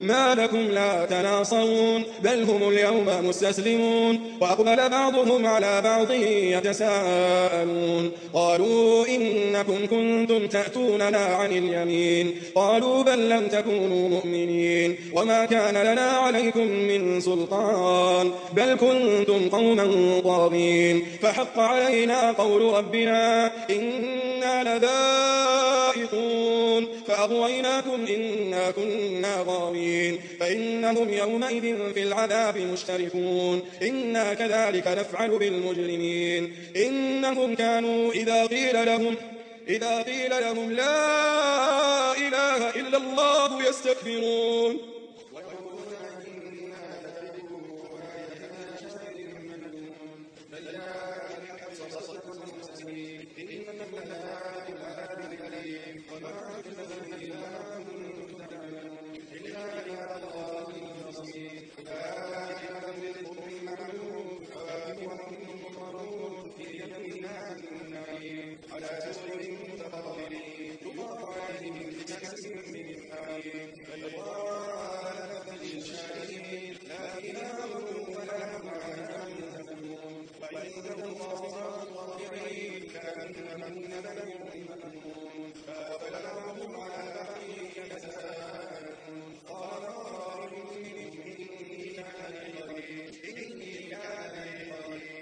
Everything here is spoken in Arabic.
ما لكم لا تناصرون بل هم اليوم مستسلمون وأقبل بعضهم على بعض يتساءلون قالوا إنكم كنتم تأتوننا عن اليمين قالوا بل لم تكونوا مؤمنين وما كان لنا عليكم من سلطان بل كنتم قوما طاغين فحق علينا قول ربنا إنا لذائقون فأغويناكم إنا كنا غاوين فإنهم يومئذ في العذاب مشتركون إنا كذلك نفعل بالمجرمين إنهم كانوا إذا قيل لهم لا إله إلا الله يستكبرون